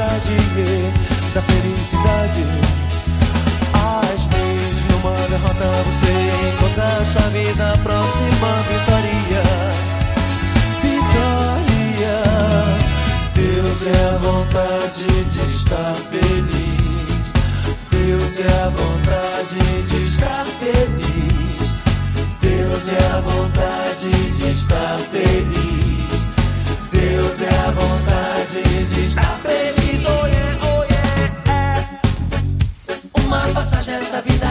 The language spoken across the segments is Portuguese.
vontade da felicidade. Às vezes numa derrota você encontra a chave da próxima vitória. Vitória. Deus é a vontade de estar feliz. Deus é a vontade de estar feliz. Deus é a vontade de estar feliz. Deus é a vontade de estar feliz. Oh yeah, oh yeah, é uma passagem essa vida,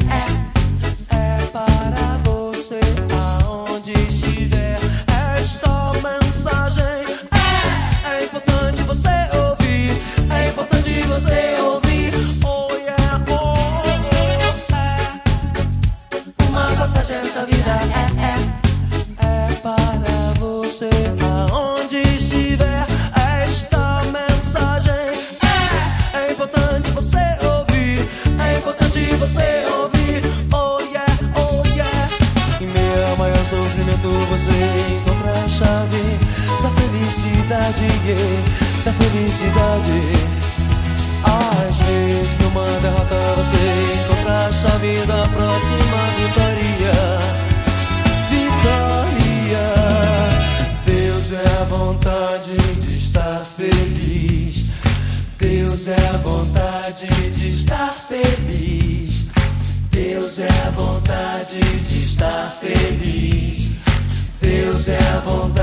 é para você aonde estiver. Esta mensagem é importante você ouvir, é importante você ouvir. Oh yeah, oh, é uma passagem essa vida, é para você aonde estiver. Esta mensagem é importante você ouvir, é importante você ouvir. Oh yeah, oh yeah. Em meio ao maior sofrimento você encontra a chave da felicidade, da felicidade. Às vezes numa derrota você encontra a chave da próxima vitória. Vitória. Deus é a vontade de estar feliz. Deus é a vontade de estar feliz. Deus é a vontade de estar feliz. Deus é a vontade